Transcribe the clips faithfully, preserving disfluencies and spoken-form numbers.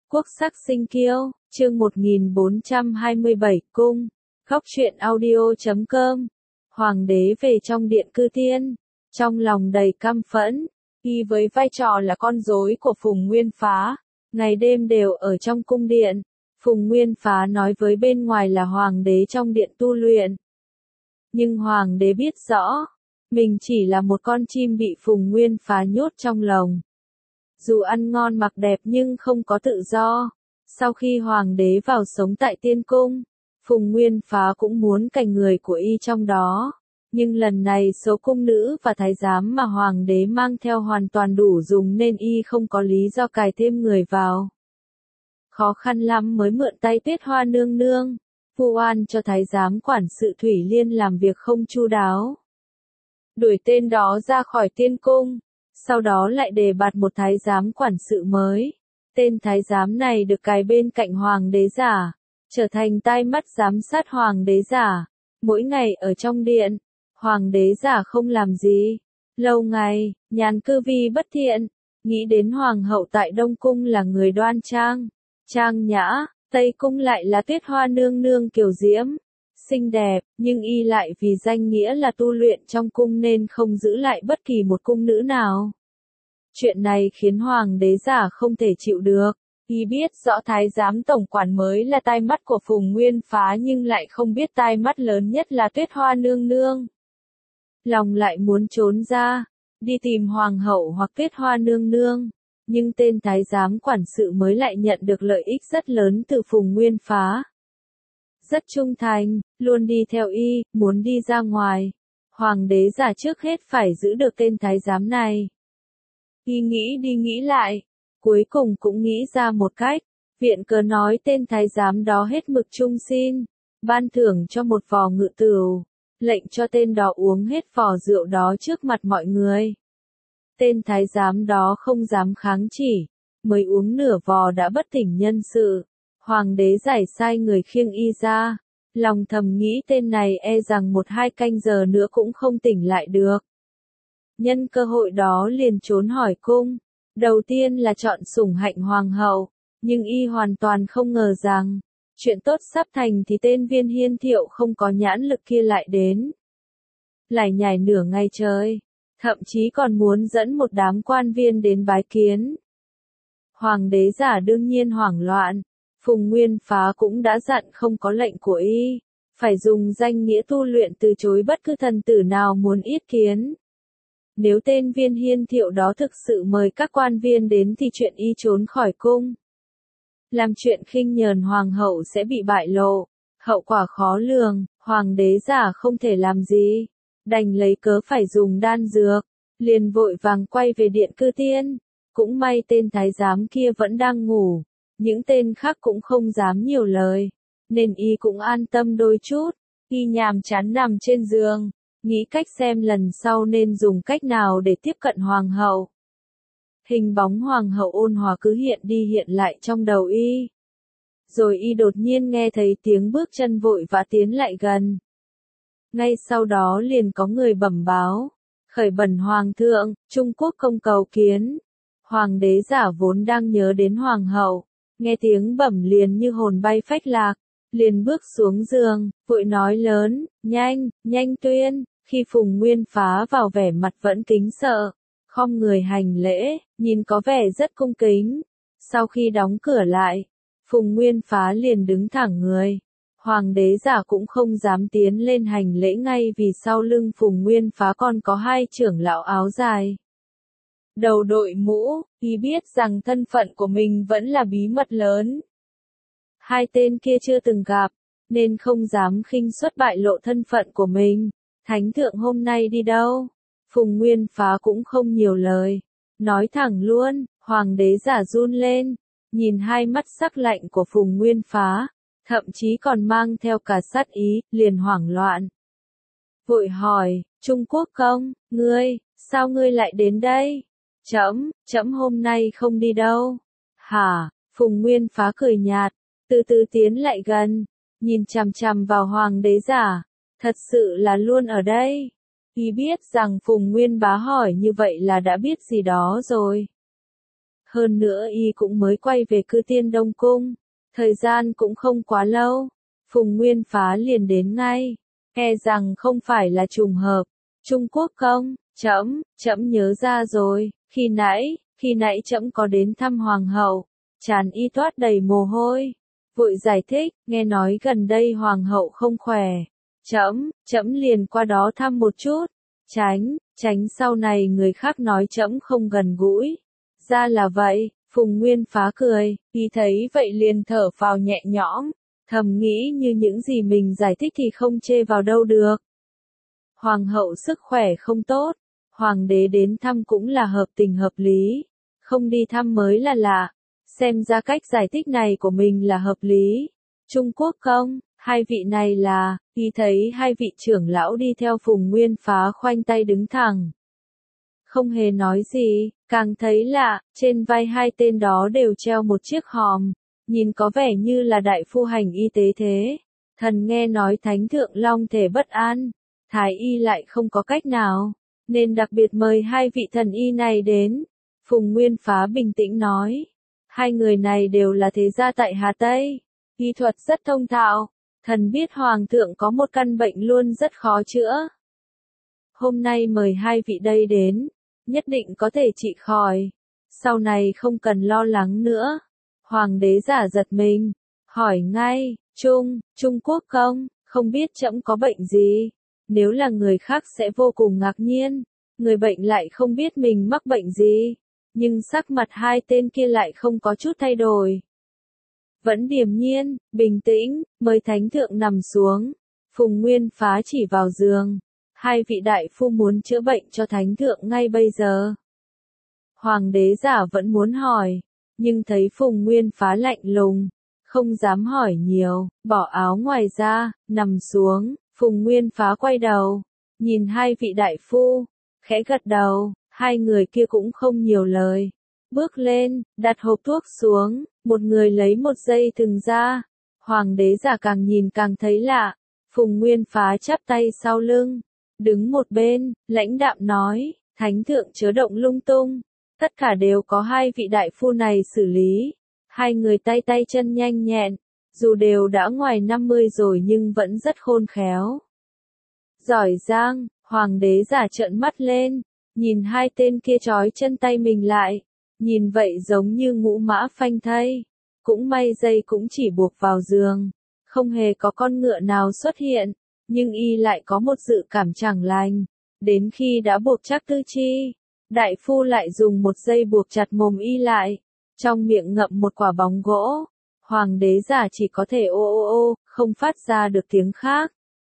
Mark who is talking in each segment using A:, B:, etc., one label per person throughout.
A: Quốc sắc sinh kiêu, chương một nghìn bốn trăm hai mươi bảy, cung, góc truyện audio chấm com. Hoàng đế về trong điện cư tiên, trong lòng đầy căm phẫn, y với vai trò là con rối của Phùng Nguyên Phá, ngày đêm đều ở trong cung điện. Phùng Nguyên Phá nói với bên ngoài là hoàng đế trong điện tu luyện. Nhưng hoàng đế biết rõ, mình chỉ là một con chim bị Phùng Nguyên Phá nhốt trong lồng. Dù ăn ngon mặc đẹp nhưng không có tự do. Sau khi hoàng đế vào sống tại tiên cung, Phùng Nguyên Phá cũng muốn cạnh người của y trong đó. Nhưng lần này số cung nữ và thái giám mà hoàng đế mang theo hoàn toàn đủ dùng nên y không có lý do cài thêm người vào. Khó khăn lắm mới mượn tay Tuyết Hoa nương nương, vu oan cho thái giám quản sự Thủy Liên làm việc không chu đáo. Đuổi tên đó ra khỏi tiên cung, sau đó lại đề bạt một thái giám quản sự mới. Tên thái giám này được cài bên cạnh hoàng đế giả, trở thành tai mắt giám sát hoàng đế giả. Mỗi ngày ở trong điện, hoàng đế giả không làm gì. Lâu ngày, nhàn cư vi bất thiện, nghĩ đến hoàng hậu tại Đông Cung là người đoan trang, trang nhã, Tây Cung lại là Tuyết Hoa nương nương kiều diễm, xinh đẹp, nhưng y lại vì danh nghĩa là tu luyện trong cung nên không giữ lại bất kỳ một cung nữ nào. Chuyện này khiến hoàng đế giả không thể chịu được. Y biết rõ thái giám tổng quản mới là tai mắt của Phùng Nguyên Phá nhưng lại không biết tai mắt lớn nhất là Tuyết Hoa nương nương. Lòng lại muốn trốn ra, đi tìm hoàng hậu hoặc Tuyết Hoa nương nương. Nhưng tên thái giám quản sự mới lại nhận được lợi ích rất lớn từ Phùng Nguyên Phá. Rất trung thành, luôn đi theo y, muốn đi ra ngoài. Hoàng đế giả trước hết phải giữ được tên thái giám này. Y nghĩ đi nghĩ lại, cuối cùng cũng nghĩ ra một cách. Viện cớ nói tên thái giám đó hết mực trung xin, ban thưởng cho một vò ngự tửu, lệnh cho tên đó uống hết vò rượu đó trước mặt mọi người. Tên thái giám đó không dám kháng chỉ, mới uống nửa vò đã bất tỉnh nhân sự. Hoàng đế giải sai người khiêng y ra, lòng thầm nghĩ tên này e rằng một hai canh giờ nữa cũng không tỉnh lại được. Nhân cơ hội đó liền trốn hỏi cung, đầu tiên là chọn sủng hạnh hoàng hậu, nhưng y hoàn toàn không ngờ rằng, chuyện tốt sắp thành thì tên Viên Hiên Thiệu không có nhãn lực kia lại đến. Lải nhải nửa ngày trời, thậm chí còn muốn dẫn một đám quan viên đến bái kiến. Hoàng đế giả đương nhiên hoảng loạn. Phùng Nguyên Phá cũng đã dặn không có lệnh của y, phải dùng danh nghĩa tu luyện từ chối bất cứ thần tử nào muốn yết kiến. Nếu tên Viên Hiên Thiệu đó thực sự mời các quan viên đến thì chuyện y trốn khỏi cung, làm chuyện khinh nhờn hoàng hậu sẽ bị bại lộ, hậu quả khó lường. Hoàng đế giả không thể làm gì, đành lấy cớ phải dùng đan dược, liền vội vàng quay về điện cư tiên. Cũng may tên thái giám kia vẫn đang ngủ. Những tên khác cũng không dám nhiều lời, nên y cũng an tâm đôi chút. Y nhàm chán nằm trên giường, nghĩ cách xem lần sau nên dùng cách nào để tiếp cận hoàng hậu. Hình bóng hoàng hậu ôn hòa cứ hiện đi hiện lại trong đầu y. Rồi y đột nhiên nghe thấy tiếng bước chân vội vã tiến lại gần. Ngay sau đó liền có người bẩm báo, khởi bẩm hoàng thượng, Trung Quốc công cầu kiến. Hoàng đế giả vốn đang nhớ đến hoàng hậu, nghe tiếng bẩm liền như hồn bay phách lạc, liền bước xuống giường, vội nói lớn, nhanh, nhanh tuyên. Khi Phùng Nguyên Phá vào vẻ mặt vẫn kính sợ, khom người hành lễ, nhìn có vẻ rất cung kính. Sau khi đóng cửa lại, Phùng Nguyên Phá liền đứng thẳng người. Hoàng đế giả cũng không dám tiến lên hành lễ ngay vì sau lưng Phùng Nguyên Phá còn có hai trưởng lão áo dài. Đầu đội mũ, y biết rằng thân phận của mình vẫn là bí mật lớn. Hai tên kia chưa từng gặp, nên không dám khinh suất bại lộ thân phận của mình. Thánh thượng hôm nay đi đâu? Phùng Nguyên Phá cũng không nhiều lời, nói thẳng luôn. Hoàng đế giả run lên, nhìn hai mắt sắc lạnh của Phùng Nguyên Phá, thậm chí còn mang theo cả sát ý, liền hoảng loạn. Vội hỏi, Trung Quốc công, ngươi, sao ngươi lại đến đây? Trẫm, trẫm hôm nay không đi đâu. Hả? Phùng Nguyên Phá cười nhạt, từ từ tiến lại gần, nhìn chằm chằm vào hoàng đế giả, thật sự là luôn ở đây. Y biết rằng Phùng Nguyên Bá hỏi như vậy là đã biết gì đó rồi. Hơn nữa y cũng mới quay về cư tiên Đông Cung. Thời gian cũng không quá lâu. Phùng Nguyên Phá liền đến ngay. E rằng không phải là trùng hợp. Trung Quốc công, trẫm, trẫm nhớ ra rồi, khi nãy, khi nãy trẫm có đến thăm hoàng hậu. Trán y toát đầy mồ hôi. Vội giải thích, nghe nói gần đây hoàng hậu không khỏe. Trẫm, trẫm liền qua đó thăm một chút. Tránh, tránh sau này người khác nói trẫm không gần gũi. Ra là vậy, Phùng Nguyên Phá cười, y thấy vậy liền thở phào nhẹ nhõm. Thầm nghĩ như những gì mình giải thích thì không chê vào đâu được. Hoàng hậu sức khỏe không tốt, hoàng đế đến thăm cũng là hợp tình hợp lý, không đi thăm mới là lạ. Xem ra cách giải thích này của mình là hợp lý. Trung Quốc công, hai vị này là, y thấy hai vị trưởng lão đi theo Phùng Nguyên Phá khoanh tay đứng thẳng. Không hề nói gì, càng thấy lạ, trên vai hai tên đó đều treo một chiếc hòm. Nhìn có vẻ như là đại phu hành y tế thế. Thần nghe nói thánh thượng long thể bất an. Thái y lại không có cách nào. Nên đặc biệt mời hai vị thần y này đến. Phùng Nguyên Phá bình tĩnh nói. Hai người này đều là thế gia tại Hà Tây. Y thuật rất thông thạo. Thần biết hoàng thượng có một căn bệnh luôn rất khó chữa. Hôm nay mời hai vị đây đến. Nhất định có thể trị khỏi. Sau này không cần lo lắng nữa. Hoàng đế giả giật mình, hỏi ngay, Trung, Trung Quốc công, không biết trẫm có bệnh gì? Nếu là người khác sẽ vô cùng ngạc nhiên, người bệnh lại không biết mình mắc bệnh gì, nhưng sắc mặt hai tên kia lại không có chút thay đổi. Vẫn điềm nhiên, bình tĩnh, mời thánh thượng nằm xuống. Phùng Nguyên Phá chỉ vào giường, hai vị đại phu muốn chữa bệnh cho thánh thượng ngay bây giờ. Hoàng đế giả vẫn muốn hỏi. Nhưng thấy Phùng Nguyên Phá lạnh lùng, không dám hỏi nhiều, bỏ áo ngoài ra, nằm xuống. Phùng Nguyên Phá quay đầu, nhìn hai vị đại phu, khẽ gật đầu, hai người kia cũng không nhiều lời. Bước lên, đặt hộp thuốc xuống, một người lấy một dây thừng ra. Hoàng đế giả càng nhìn càng thấy lạ. Phùng Nguyên Phá chắp tay sau lưng, đứng một bên, lãnh đạm nói, thánh thượng chớ động lung tung. Tất cả đều có hai vị đại phu này xử lý. Hai người tay tay chân nhanh nhẹn, dù đều đã ngoài năm mươi rồi nhưng vẫn rất khôn khéo. Giỏi giang, hoàng đế giả trợn mắt lên, nhìn hai tên kia trói chân tay mình lại. Nhìn vậy giống như ngũ mã phanh thây. Cũng may dây cũng chỉ buộc vào giường. Không hề có con ngựa nào xuất hiện, nhưng y lại có một dự cảm chẳng lành. Đến khi đã buộc chắc tư chi, đại phu lại dùng một dây buộc chặt mồm y lại, trong miệng ngậm một quả bóng gỗ. Hoàng đế giả chỉ có thể ô ô ô, không phát ra được tiếng khác.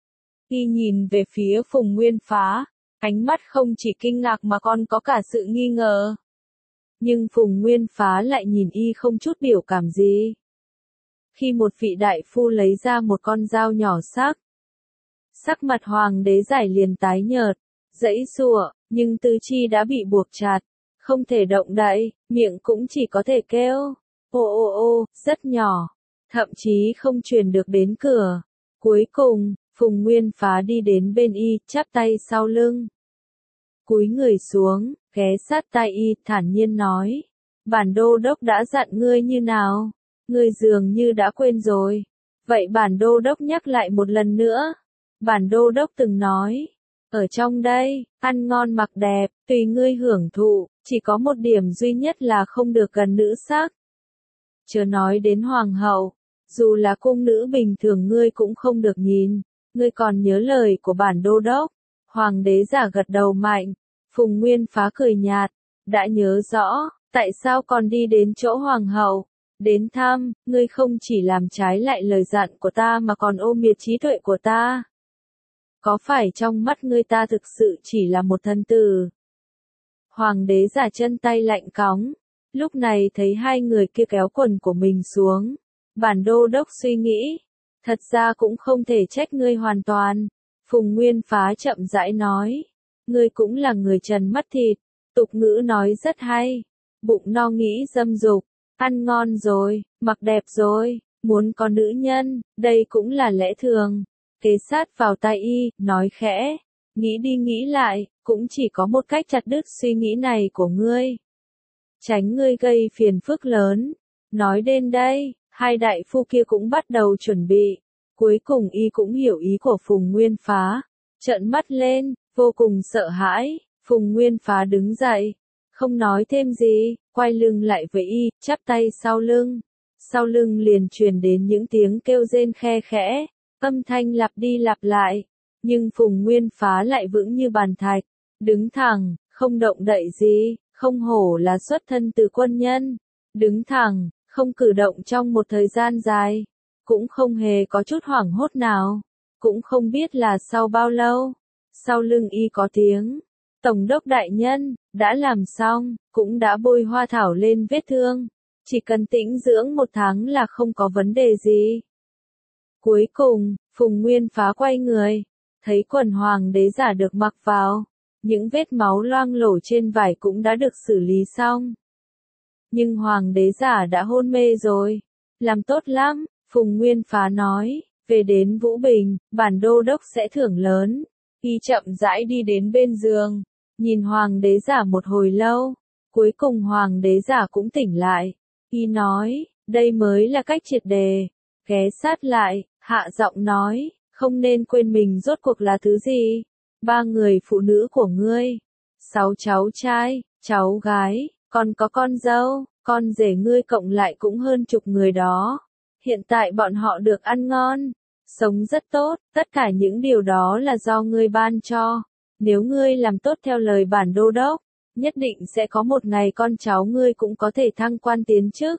A: Y nhìn về phía Phùng Nguyên Phá, ánh mắt không chỉ kinh ngạc mà còn có cả sự nghi ngờ. Nhưng Phùng Nguyên Phá lại nhìn y không chút biểu cảm gì. Khi một vị đại phu lấy ra một con dao nhỏ sắc, sắc mặt hoàng đế giải liền tái nhợt, giãy giụa, nhưng tứ chi đã bị buộc chặt, không thể động đậy, miệng cũng chỉ có thể kêu, ô ô ô, rất nhỏ, thậm chí không truyền được đến cửa. Cuối cùng, Phùng Nguyên Phá đi đến bên y, chắp tay sau lưng, cúi người xuống, ghé sát tai y, thản nhiên nói, bản đô đốc đã dặn ngươi như nào, ngươi dường như đã quên rồi. Vậy bản đô đốc nhắc lại một lần nữa. Bản đô đốc từng nói, ở trong đây, ăn ngon mặc đẹp, tùy ngươi hưởng thụ, chỉ có một điểm duy nhất là không được gần nữ sắc. Chớ nói đến hoàng hậu, dù là cung nữ bình thường ngươi cũng không được nhìn, ngươi còn nhớ lời của bản đô đốc. Hoàng đế giả gật đầu mạnh, Phùng Nguyên Phá cười nhạt, đã nhớ rõ, tại sao còn đi đến chỗ hoàng hậu, đến thăm, ngươi không chỉ làm trái lại lời dặn của ta mà còn ô miệt trí tuệ của ta. Có phải trong mắt ngươi ta thực sự chỉ là một thân tử? Hoàng đế giả chân tay lạnh cóng, lúc này thấy hai người kia kéo quần của mình xuống. Bản đô đốc suy nghĩ, thật ra cũng không thể trách ngươi hoàn toàn. Phùng Nguyên Phá chậm rãi nói, ngươi cũng là người trần mắt thịt, tục ngữ nói rất hay, bụng no nghĩ dâm dục, ăn ngon rồi, mặc đẹp rồi, muốn có nữ nhân, đây cũng là lẽ thường. Kế sát vào tai y, nói khẽ, nghĩ đi nghĩ lại, cũng chỉ có một cách chặt đứt suy nghĩ này của ngươi. tránh ngươi gây phiền phức lớn. Nói đến đây, hai đại phu kia cũng bắt đầu chuẩn bị. Cuối cùng y cũng hiểu ý của Phùng Nguyên Phá, trợn mắt lên, vô cùng sợ hãi. Phùng Nguyên Phá đứng dậy, không nói thêm gì, quay lưng lại với y, chắp tay sau lưng. Sau lưng liền truyền đến những tiếng kêu rên khe khẽ, âm thanh lặp đi lặp lại. Nhưng Phùng Nguyên Phá lại vững như bàn thạch, đứng thẳng, không động đậy gì, không hổ là xuất thân từ quân nhân. Đứng thẳng, không cử động trong một thời gian dài, cũng không hề có chút hoảng hốt nào, cũng không biết là sau bao lâu. Sau lưng y có tiếng, Tổng đốc đại nhân, đã làm xong, cũng đã bôi hoa thảo lên vết thương. Chỉ cần tĩnh dưỡng một tháng là không có vấn đề gì. Cuối cùng, Phùng Nguyên Phá quay người, thấy quần hoàng đế giả được mặc vào, những vết máu loang lổ trên vải cũng đã được xử lý xong. Nhưng hoàng đế giả đã hôn mê rồi. Làm tốt lắm, Phùng Nguyên Phá nói, về đến Vũ Bình, bản đô đốc sẽ thưởng lớn. Y chậm rãi đi đến bên giường, nhìn hoàng đế giả một hồi lâu, cuối cùng hoàng đế giả cũng tỉnh lại. Y nói, đây mới là cách triệt đề. Ghé sát lại, hạ giọng nói, không nên quên mình rốt cuộc là thứ gì. Ba người phụ nữ của ngươi, sáu cháu trai, cháu gái, còn có con dâu, con rể ngươi cộng lại cũng hơn chục người đó. Hiện tại bọn họ được ăn ngon, sống rất tốt, tất cả những điều đó là do ngươi ban cho. Nếu ngươi làm tốt theo lời bản đô đốc, nhất định sẽ có một ngày con cháu ngươi cũng có thể thăng quan tiến chức.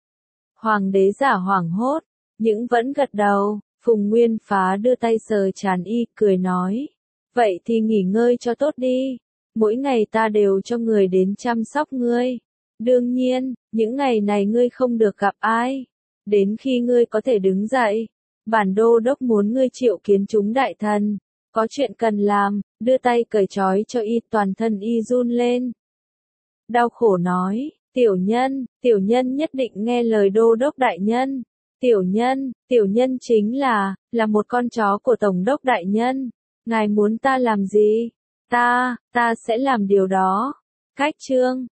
A: Hoàng đế giả hoảng hốt, nhưng vẫn gật đầu. Phùng Nguyên Phá đưa tay sờ trán y, cười nói, vậy thì nghỉ ngơi cho tốt đi. Mỗi ngày ta đều cho người đến chăm sóc ngươi. Đương nhiên, những ngày này ngươi không được gặp ai. Đến khi ngươi có thể đứng dậy, bản đô đốc muốn ngươi triệu kiến chúng đại thần. Có chuyện cần làm, đưa tay cởi trói cho y, toàn thân y run lên. Đau khổ nói, tiểu nhân, tiểu nhân nhất định nghe lời đô đốc đại nhân. Tiểu nhân, tiểu nhân chính là, là một con chó của Tổng đốc đại nhân. Ngài muốn ta làm gì? Ta, ta sẽ làm điều đó. Cách chương